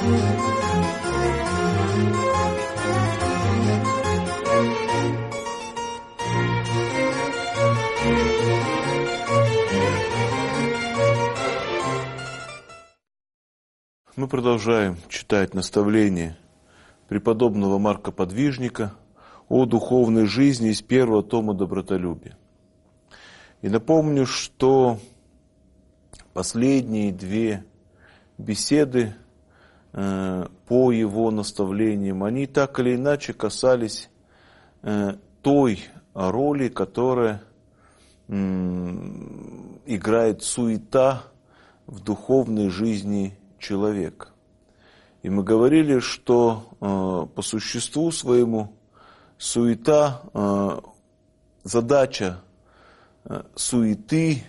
Мы продолжаем читать наставления преподобного Марка Подвижника о духовной жизни из первого тома «Добротолюбие». И напомню, что последние две беседы по его наставлениям, они так или иначе касались той роли, которая играет суета в духовной жизни человека. И мы говорили, что по существу своему суета, задача суеты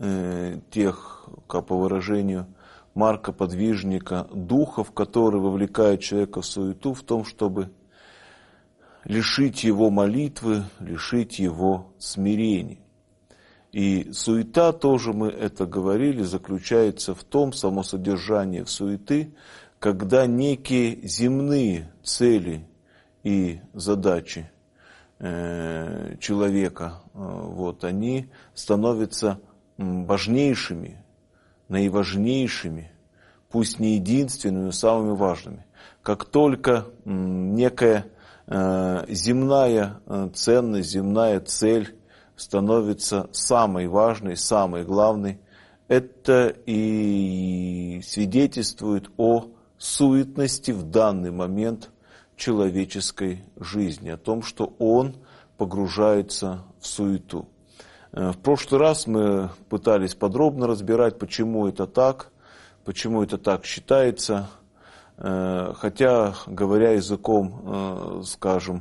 тех, как по выражению Марка Подвижника, духов, которые вовлекают человека в суету, в том, чтобы лишить его молитвы, лишить его смирения. И суета, тоже мы это говорили, заключается в том, само содержание в суеты, когда некие земные цели и задачи человека, они становятся важнейшими, наиважнейшими, пусть не единственными, но самыми важными. Как только некая земная ценность, земная цель становится самой важной, самой главной, это и свидетельствует о суетности в данный момент человеческой жизни, о том, что он погружается в суету. В прошлый раз мы пытались подробно разбирать, почему это так считается, хотя, говоря языком, скажем,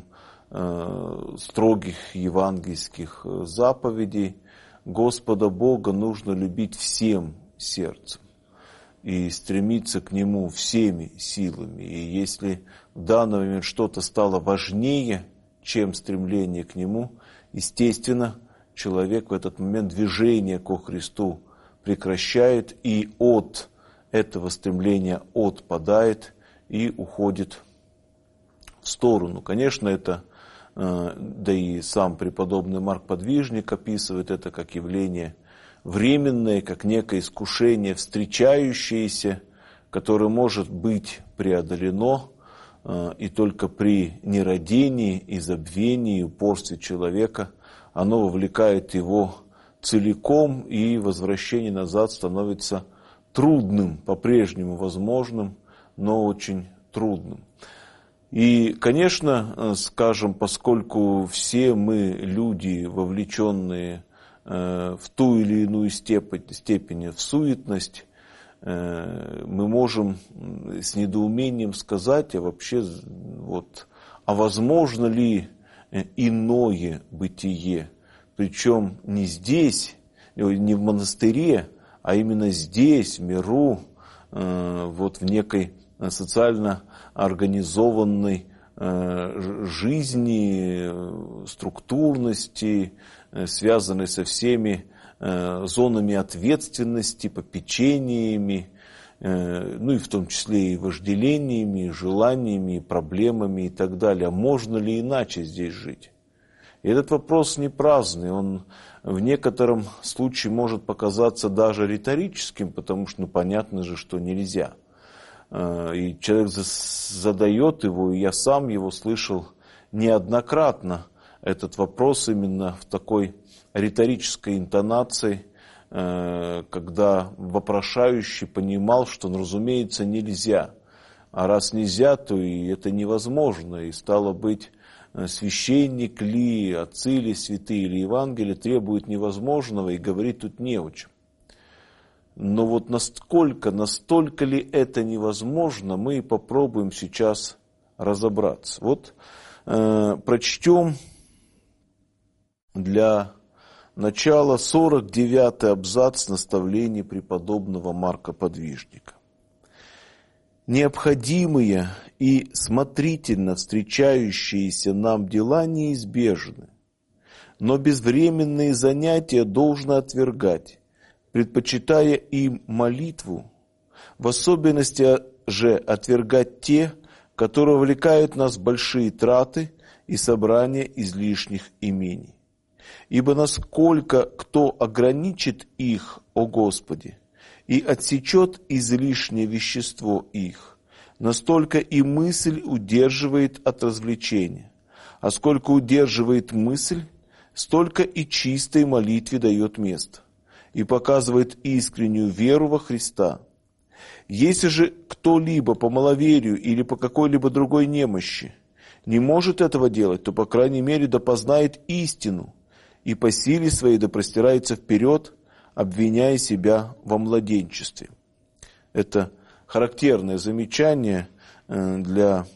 строгих евангельских заповедей, Господа Бога нужно любить всем сердцем и стремиться к Нему всеми силами. И если в данный момент что-то стало важнее, чем стремление к Нему, естественно, человек в этот момент движение ко Христу прекращает и от этого стремления отпадает и уходит в сторону. Конечно, это, да и сам преподобный Марк Подвижник описывает это как явление временное, как некое искушение, встречающееся, которое может быть преодолено, и только при нерадении и забвении, упорстве человека оно вовлекает его целиком, и возвращение назад становится трудным, по-прежнему возможным, но очень трудным. И, конечно, скажем, поскольку все мы люди, вовлеченные в ту или иную степень в суетность, мы можем с недоумением сказать, а вообще, а возможно ли иное бытие? Причем не здесь, не в монастыре, а именно здесь, в миру, в некой социально организованной жизни, структурности, связанной со всеми зонами ответственности, попечениями, и в том числе и вожделениями, и желаниями, и проблемами и так далее. А можно ли иначе здесь жить? И этот вопрос не праздный, он в некотором случае может показаться даже риторическим, потому что понятно же, что нельзя. И человек задает его, и я сам его слышал неоднократно, этот вопрос именно в такой риторической интонации, когда вопрошающий понимал, что, разумеется, нельзя. А раз нельзя, то и это невозможно. И стало быть, священник ли, отцы ли, святые или Евангелие требуют невозможного, и говорить тут не о чем. Но настолько ли это невозможно, мы и попробуем сейчас разобраться. Прочтем для начала 49-й абзац наставлений преподобного Марка Подвижника. Необходимые и смотрительно встречающиеся нам дела неизбежны, но безвременные занятия должно отвергать, предпочитая им молитву, в особенности же отвергать те, которые увлекают нас в большие траты и собрания излишних имений. Ибо насколько кто ограничит их, о Господи, и отсечет излишнее вещество их, настолько и мысль удерживает от развлечения. А сколько удерживает мысль, столько и чистой молитве дает место и показывает искреннюю веру во Христа. Если же кто-либо по маловерию или по какой-либо другой немощи не может этого делать, то, по крайней мере, да познает истину и по силе своей да простирается вперед, обвиняя себя во младенчестве. Это характерное замечание для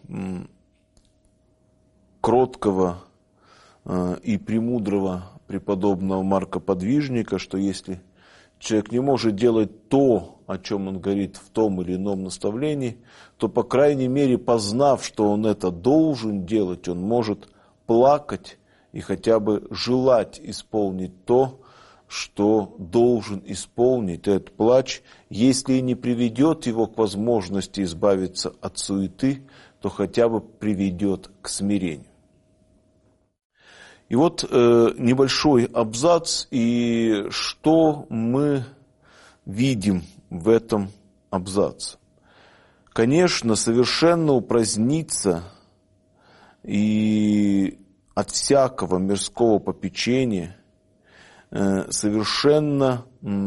кроткого и премудрого преподобного Марка Подвижника, что если человек не может делать то, о чем он говорит в том или ином наставлении, то, по крайней мере, познав, что он это должен делать, он может плакать и хотя бы желать исполнить то, что должен исполнить. Этот плач, если и не приведет его к возможности избавиться от суеты, то хотя бы приведет к смирению. И вот небольшой абзац, и что мы видим в этом абзаце. Конечно, совершенно упраздниться и от всякого мирского попечения, совершенно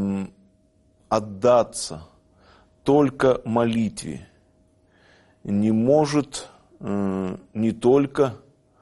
отдаться только молитве не может не только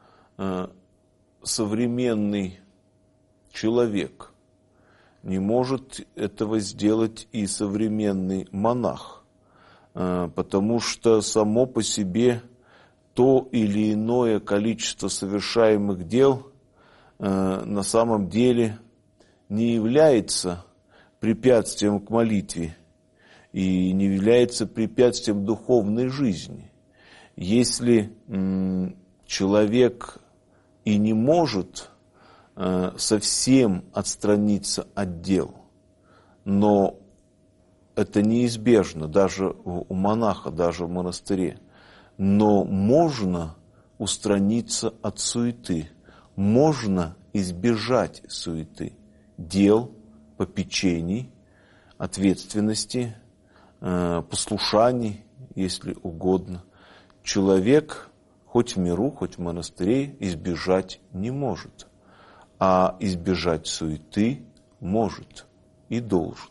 современный человек, не может этого сделать и современный монах, потому что само по себе то или иное количество совершаемых дел на самом деле не является препятствием к молитве и не является препятствием духовной жизни. Если человек и не может совсем отстраниться от дел, но это неизбежно даже у монаха, даже в монастыре, но можно устраниться от суеты, можно избежать суеты, дел, попечений, ответственности, послушаний, если угодно. Человек хоть в миру, хоть в монастыре избежать не может, а избежать суеты может и должен.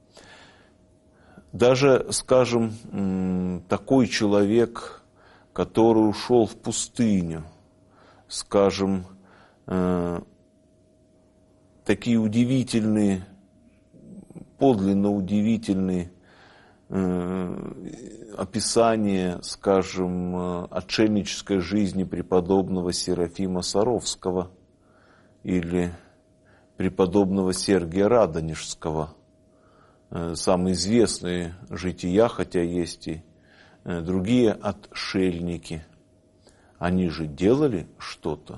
Даже, скажем, такой человек, который ушел в пустыню, скажем, такие удивительные, подлинно удивительные описания, скажем, отшельнической жизни преподобного Серафима Саровского или преподобного Сергия Радонежского. Самые известные жития, хотя есть и другие отшельники. Они же делали что-то.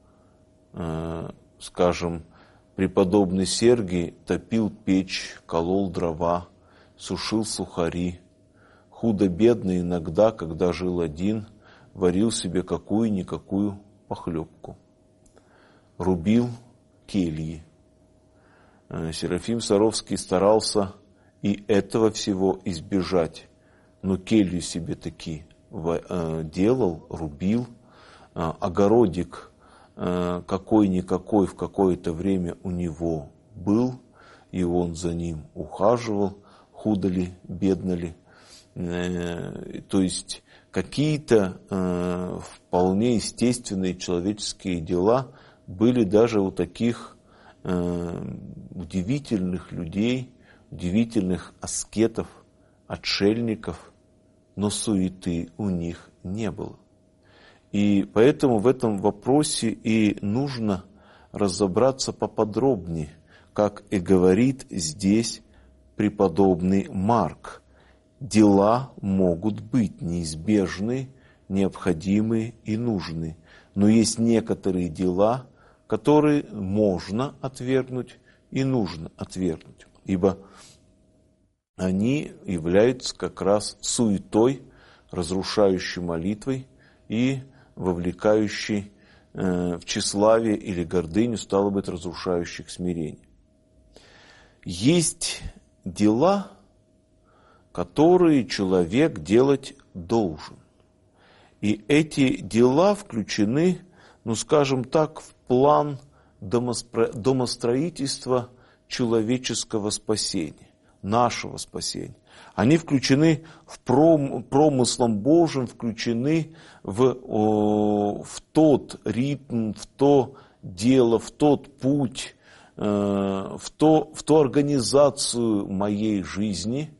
Скажем, преподобный Сергий топил печь, колол дрова, сушил сухари. Худо-бедно иногда, когда жил один, варил себе какую-никакую похлебку. Рубил кельи. Серафим Саровский старался и этого всего избежать. Но келью себе таки делал, рубил. Огородик какой-никакой в какое-то время у него был, и он за ним ухаживал, худо ли, бедно ли. То есть какие-то вполне естественные человеческие дела были даже у таких удивительных людей, удивительных аскетов, отшельников, но суеты у них не было. И поэтому в этом вопросе и нужно разобраться поподробнее, как и говорит здесь преподобный Марк. Дела могут быть неизбежны, необходимы и нужны, но есть некоторые дела, которые можно отвергнуть и нужно отвергнуть. Ибо они являются как раз суетой, разрушающей молитвой и вовлекающей в тщеславие или гордыню, стало быть, разрушающих смирение. Есть дела, которые человек делать должен. И эти дела включены, скажем так, в план домостроительства человеческого спасения, нашего спасения. Они включены в промыслом Божьим, включены в тот ритм, в то дело, в тот путь, в ту организацию моей жизни,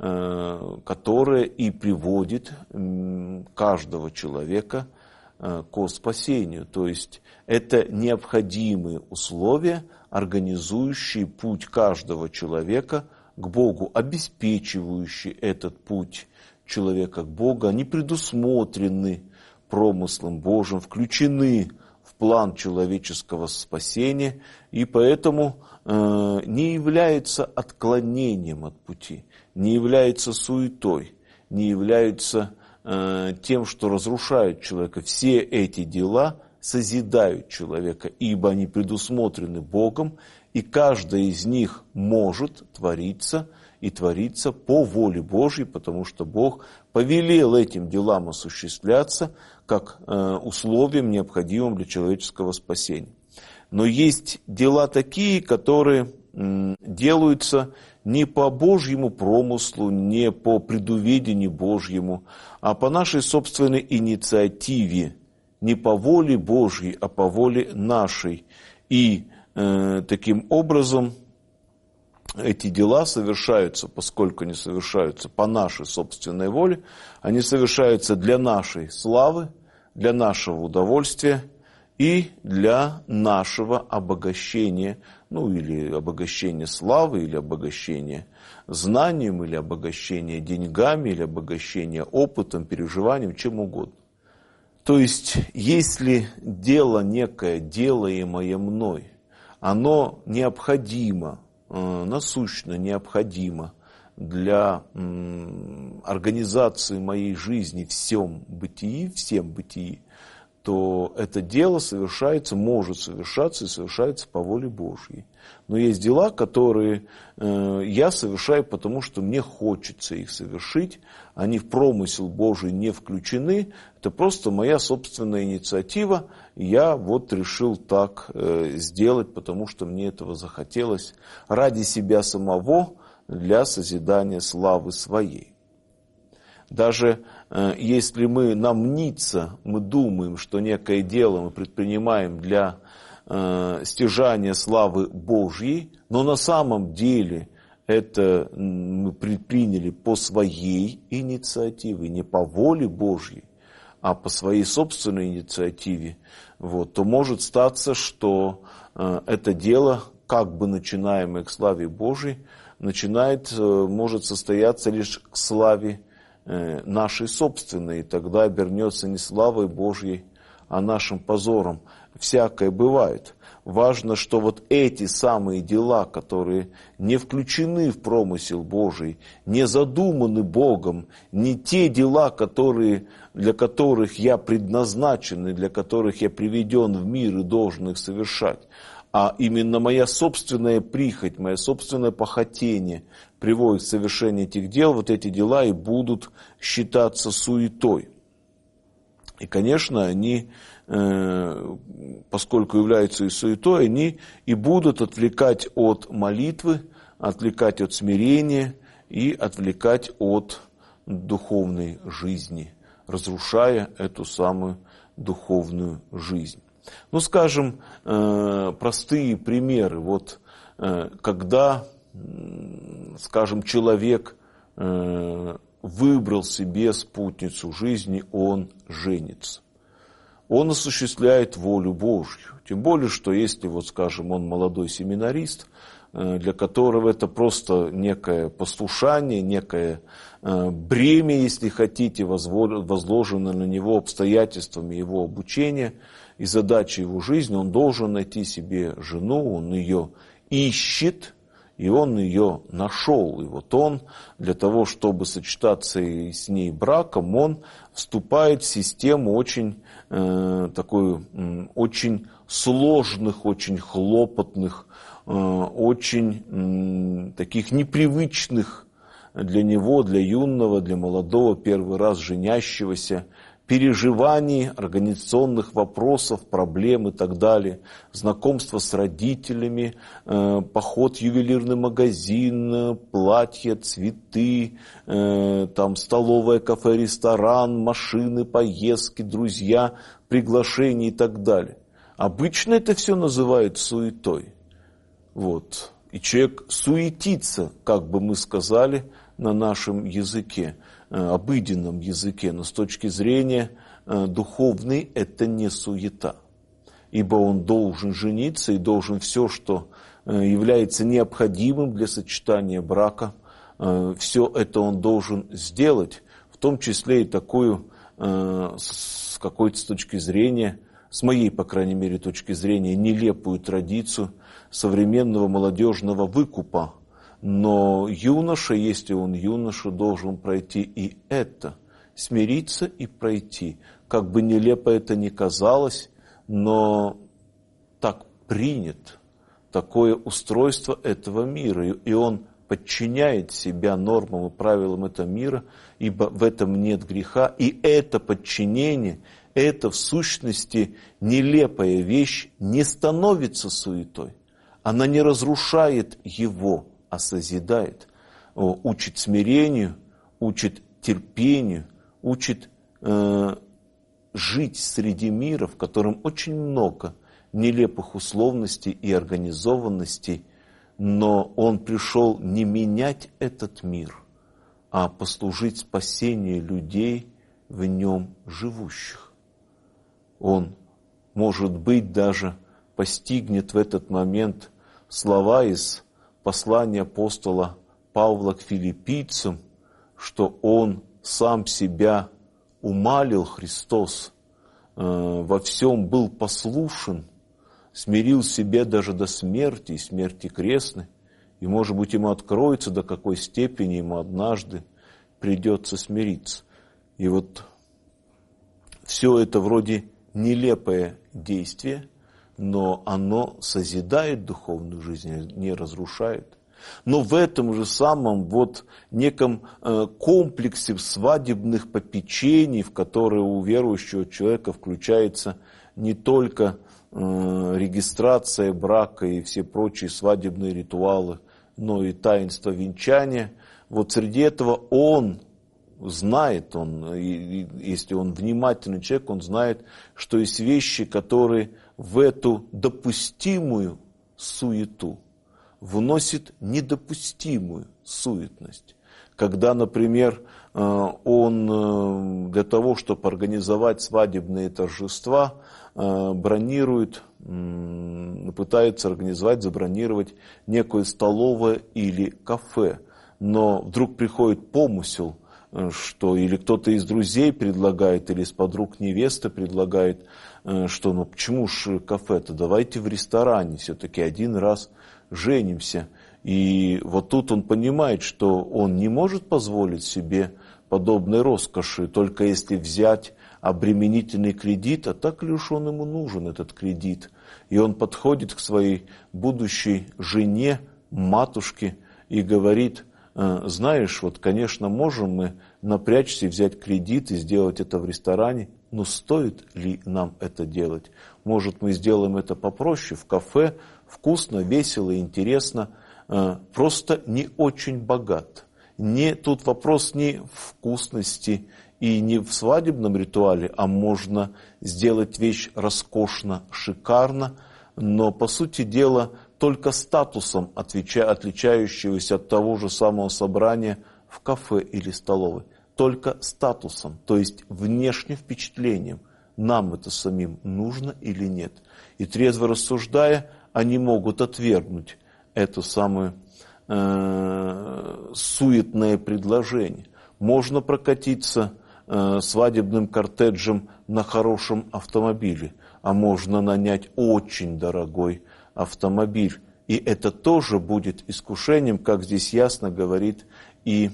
которая и приводит каждого человека к спасению. То есть это необходимые условия, организующие путь каждого человека к Богу, обеспечивающие этот путь человека к Богу. Они предусмотрены промыслом Божьим, включены в план человеческого спасения, и поэтому не являются отклонением от пути, не являются суетой, не являются тем, что разрушает человека. Все эти дела созидают человека, ибо они предусмотрены Богом, и каждая из них может твориться и твориться по воле Божьей, потому что Бог повелел этим делам осуществляться как условием, необходимым для человеческого спасения. Но есть дела такие, которые делаются не по Божьему промыслу, не по предуведению Божьему, а по нашей собственной инициативе, не по воле Божьей, а по воле нашей. И таким образом эти дела совершаются, поскольку они совершаются по нашей собственной воле, они совершаются для нашей славы, для нашего удовольствия и для нашего обогащения, или обогащения славы, или обогащения знанием, или обогащения деньгами, или обогащения опытом, переживанием, чем угодно. То есть, если дело некое, делаемое мной, оно необходимо, насущно необходимо для организации моей жизни всем бытии, то это дело совершается, может совершаться и совершается по воле Божьей. Но есть дела, которые я совершаю, потому что мне хочется их совершить, они в промысел Божий не включены, это просто моя собственная инициатива, я решил так сделать, потому что мне этого захотелось ради себя самого, для созидания славы своей. Даже если нам мнится, мы думаем, что некое дело мы предпринимаем для стяжания славы Божьей, но на самом деле это мы предприняли по своей инициативе, не по воле Божьей, а по своей собственной инициативе, то может статься, что это дело, как бы начинаемое к славе Божьей, может состояться лишь к славе нашей собственной, и тогда обернется не славой Божьей, а нашим позором. Всякое бывает. Важно, что эти самые дела, которые не включены в промысел Божий, не задуманы Богом, не те дела, для которых я предназначен и для которых я приведен в мир и должен их совершать, а именно моя собственная прихоть, мое собственное похотение приводит к совершению этих дел, эти дела и будут считаться суетой. И, конечно, они, поскольку являются и суетой, они и будут отвлекать от молитвы, отвлекать от смирения и отвлекать от духовной жизни, разрушая эту самую духовную жизнь. Скажем, простые примеры. Когда, скажем, человек выбрал себе спутницу жизни, он женится. Он осуществляет волю Божью. Тем более, что если, скажем, он молодой семинарист, для которого это просто некое послушание, некое бремя, если хотите, возложенное на него обстоятельствами его обучения и задачей его жизни, он должен найти себе жену, он ее ищет, И он ее нашел. И вот он, для того, чтобы сочетаться с ней браком, он вступает в систему очень очень сложных, очень хлопотных, очень таких непривычных для него, для юного, для молодого, первый раз женящегося, переживаний, организационных вопросов, проблем и так далее, знакомство с родителями, поход в ювелирный магазин, платья, цветы, там столовая, кафе, ресторан, машины, поездки, друзья, приглашения и так далее. Обычно это все называют суетой. Вот. И человек суетится, как бы мы сказали, на нашем языке, обыденном языке, но с точки зрения духовной это не суета. Ибо он должен жениться и должен все, что является необходимым для сочетания брака, все это он должен сделать, в том числе и такую, с какой-то с точки зрения, с моей, по крайней мере, точки зрения, нелепую традицию современного молодежного выкупа. Но юноша, если он юноша, должен пройти и это, смириться и пройти. Как бы нелепо это ни казалось, но так принято, такое устройство этого мира. И он подчиняет себя нормам и правилам этого мира, ибо в этом нет греха. И это подчинение, это в сущности нелепая вещь не становится суетой. Она не разрушает его, а созидает, учит смирению, учит терпению, учит жить среди мира, в котором очень много нелепых условностей и организованностей, но он пришел не менять этот мир, а послужить спасению людей в нем живущих. Он, может быть, даже постигнет в этот момент слова из послание апостола Павла к филиппийцам, что он сам себя умалил, Христос, во всем был послушен, смирил себя даже до смерти, и смерти крестной, и, может быть, ему откроется, до какой степени ему однажды придется смириться. И вот все это вроде нелепое действие, но оно созидает духовную жизнь, не разрушает. Но в этом же самом вот неком комплексе свадебных попечений, в которые у верующего человека включается не только регистрация брака и все прочие свадебные ритуалы, но и таинство венчания, вот среди этого он знает, если он внимательный человек, он знает, что есть вещи, которые в эту допустимую суету вносит недопустимую суетность. Когда, например, он для того, чтобы организовать свадебные торжества, бронирует, пытается организовать, забронировать некое столовое или кафе. Но вдруг приходит помысел, что или кто-то из друзей предлагает, или из подруг невесты предлагает, что ну почему ж кафе-то, давайте в ресторане, все-таки один раз женимся. И вот тут он понимает, что он не может позволить себе подобной роскоши, только если взять обременительный кредит, а так ли уж он ему нужен, этот кредит. И он подходит к своей будущей жене, матушке, и говорит: знаешь, вот, конечно, можем мы напрячься и взять кредит и сделать это в ресторане, но стоит ли нам это делать? Может, мы сделаем это попроще, в кафе, вкусно, весело, интересно, просто не очень богат. Тут вопрос не в вкусности и не в свадебном ритуале, а можно сделать вещь роскошно, шикарно, но, по сути дела, только статусом, отличающегося от того же самого собрания в кафе или столовой. Только статусом, то есть внешним впечатлением, нам это самим нужно или нет. И трезво рассуждая, они могут отвергнуть это самое суетное предложение. Можно прокатиться свадебным кортеджем на хорошем автомобиле, а можно нанять очень дорогой автомобиль. И это тоже будет искушением, как здесь ясно говорит и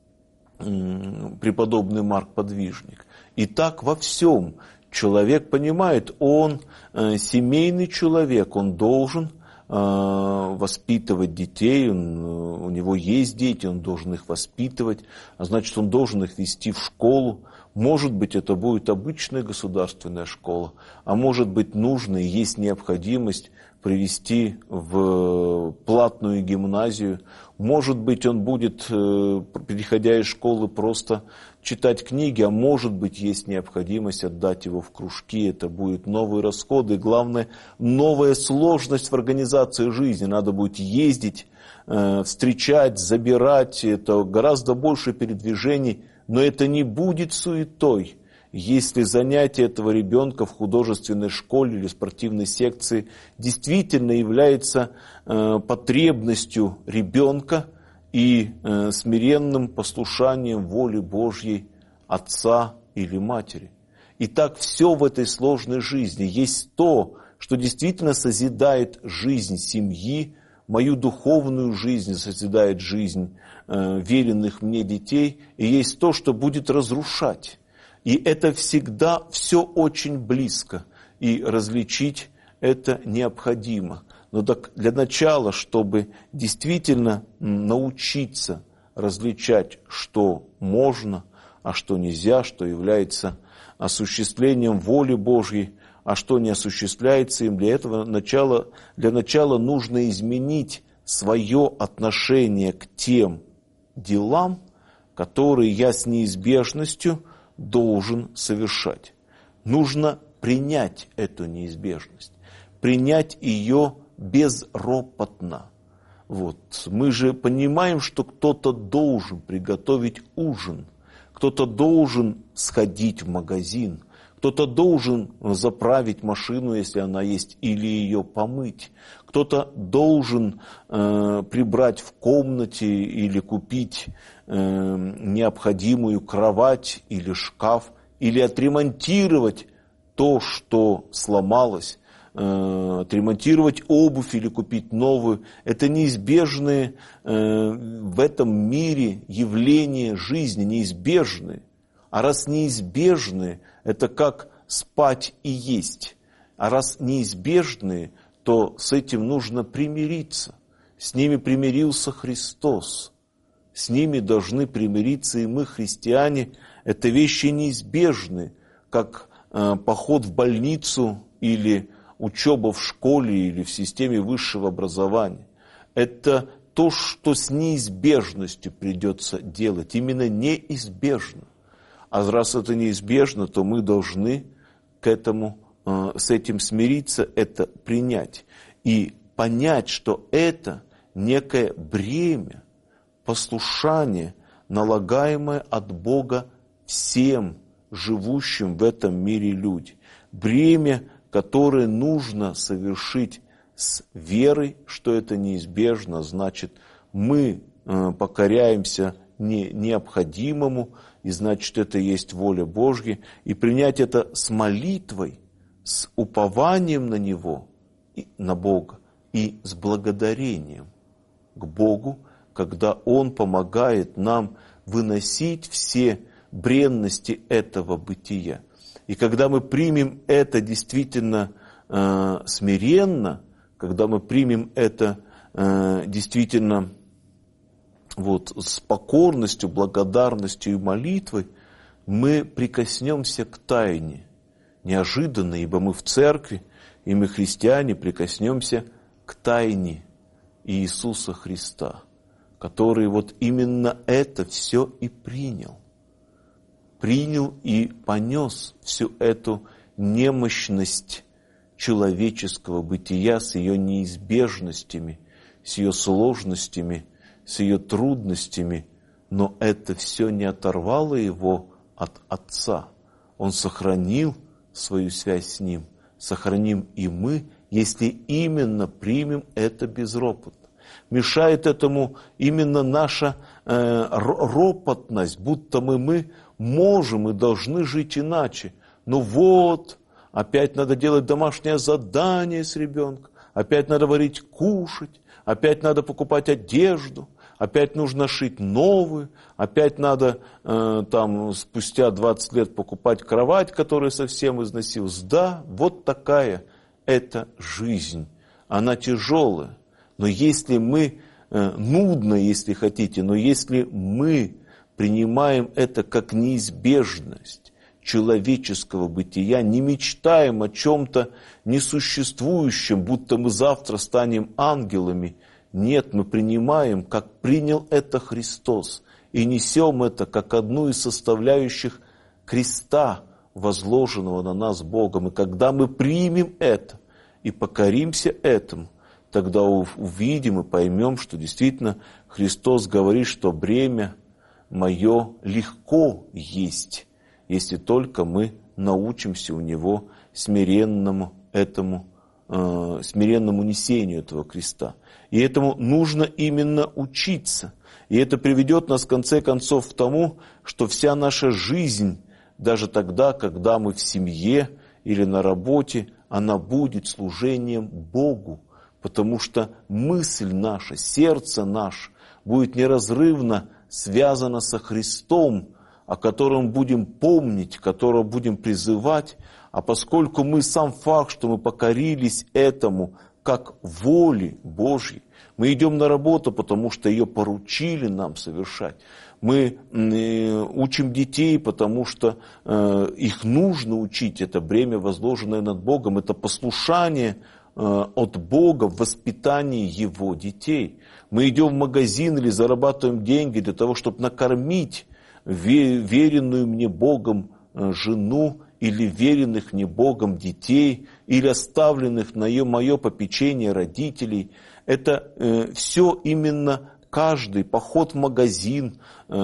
преподобный Марк Подвижник. И так во всем человек понимает, он семейный человек, он должен воспитывать детей, у него есть дети, он должен их воспитывать, а значит, он должен их вести в школу. Может быть, это будет обычная государственная школа, а может быть, нужно и есть необходимость привести в платную гимназию. Может быть, он будет, переходя из школы, просто читать книги, а может быть, есть необходимость отдать его в кружки. Это будут новые расходы. И главное, новая сложность в организации жизни. Надо будет ездить, встречать, забирать. Это гораздо больше передвижений, но это не будет суетой. Если занятие этого ребенка в художественной школе или спортивной секции действительно является потребностью ребенка и смиренным послушанием воли Божьей отца или матери. Итак, все в этой сложной жизни есть то, что действительно созидает жизнь семьи, мою духовную жизнь, созидает жизнь веренных мне детей, и есть то, что будет разрушать. И это всегда все очень близко, и различить это необходимо. Но для начала, чтобы действительно научиться различать, что можно, а что нельзя, что является осуществлением воли Божьей, а что не осуществляется им, для начала нужно изменить свое отношение к тем делам, которые я с неизбежностью должен совершать. Нужно принять эту неизбежность, принять ее безропотно. Мы же понимаем, что кто-то должен приготовить ужин, кто-то должен сходить в магазин, кто-то должен заправить машину, если она есть, или ее помыть. Кто-то должен прибрать в комнате или купить необходимую кровать или шкаф, или отремонтировать то, что сломалось, отремонтировать обувь или купить новую. Это неизбежные в этом мире явления жизни, неизбежные. А раз неизбежные, это как спать и есть. А раз неизбежные, то с этим нужно примириться. С ними примирился Христос. С ними должны примириться и мы, христиане. Это вещи неизбежны, как поход в больницу или учеба в школе или в системе высшего образования. Это то, что с неизбежностью придется делать, именно неизбежно. А раз это неизбежно, то мы должны с этим смириться, это принять. И понять, что это некое бремя, послушание, налагаемое от Бога всем живущим в этом мире людям. Бремя, которое нужно совершить с верой, что это неизбежно, значит, мы покоряемся необходимому, и значит, это есть воля Божья, и принять это с молитвой, с упованием на Него, на Бога, и с благодарением к Богу, когда Он помогает нам выносить все бренности этого бытия. И когда мы примем это действительно смиренно, когда мы примем это действительно с покорностью, благодарностью и молитвой, мы прикоснемся к тайне. Неожиданно, ибо мы в церкви, и мы, христиане, прикоснемся к тайне Иисуса Христа, который именно это все и принял. Принял и понес всю эту немощность человеческого бытия с ее неизбежностями, с ее сложностями, с ее трудностями, но это все не оторвало его от Отца. Он сохранил свою связь с Ним, сохраним и мы, если именно примем это безропотно. Мешает этому именно наша ропотность, будто мы можем и должны жить иначе. Но опять надо делать домашнее задание с ребенком, опять надо варить, кушать, опять надо покупать одежду, опять нужно шить новую, опять надо спустя 20 лет покупать кровать, которая совсем износилась. Да, вот такая это жизнь. Она тяжелая. Но если мы, нудно, если хотите, но если мы принимаем это как неизбежность человеческого бытия, не мечтаем о чем-то несуществующем, будто мы завтра станем ангелами. Нет, мы принимаем, как принял это Христос, и несем это как одну из составляющих креста, возложенного на нас Богом. И когда мы примем это и покоримся этому, тогда увидим и поймем, что действительно Христос говорит, что бремя мое легко есть, если только мы научимся у Него смиренному несению этого креста. И этому нужно именно учиться. И это приведет нас в конце концов к тому, что вся наша жизнь, даже тогда, когда мы в семье или на работе, она будет служением Богу. Потому что мысль наша, сердце наше будет неразрывно связано со Христом, о котором будем помнить, которого будем призывать. А поскольку мы сам факт, что мы покорились этому как воле Божьей, мы идем на работу, потому что ее поручили нам совершать. Мы учим детей, потому что их нужно учить. Это бремя, возложенное над Богом. Это послушание от Бога в воспитании Его детей. Мы идем в магазин или зарабатываем деньги для того, чтобы накормить веренную мне Богом жену или веренных мне Богом детей, или оставленных на мое попечение родителей. Это все именно каждый поход в магазин,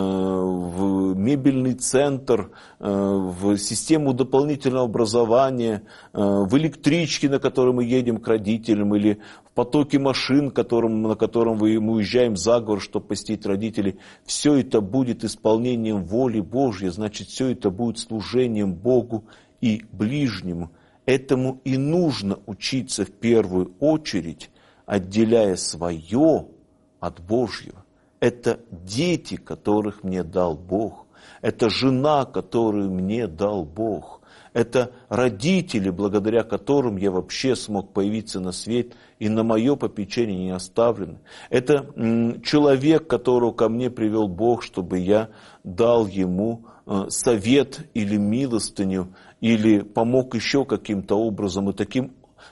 в мебельный центр, в систему дополнительного образования, в электричке, на которой мы едем к родителям, или в потоке машин, на котором мы уезжаем за город, чтобы посетить родителей. Все это будет исполнением воли Божьей, значит, все это будет служением Богу и ближнему. Этому и нужно учиться в первую очередь, отделяя свое от Божьего. Это дети, которых мне дал Бог. Это жена, которую мне дал Бог. Это родители, благодаря которым я вообще смог появиться на свет, и на мое попечение не оставлены. Это человек, которого ко мне привел Бог, чтобы я дал ему совет или милостыню, или помог еще каким-то образом. И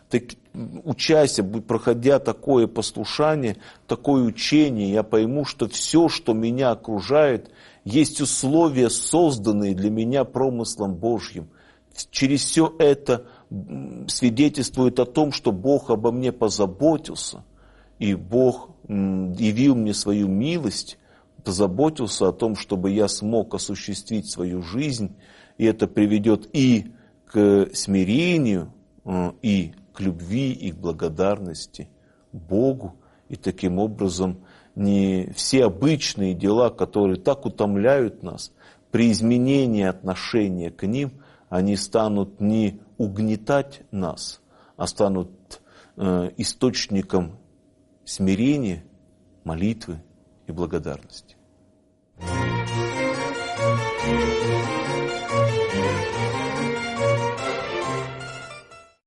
учася, проходя такое послушание, такое учение, я пойму, что все, что меня окружает, есть условия, созданные для меня промыслом Божьим. Через все это свидетельствует о том, что Бог обо мне позаботился, и Бог явил мне свою милость, позаботился о том, чтобы я смог осуществить свою жизнь, и это приведет и к смирению, и к любви и к благодарности Богу. И таким образом не все обычные дела, которые так утомляют нас, при изменении отношения к ним, они станут не угнетать нас, а станут источником смирения, молитвы и благодарности.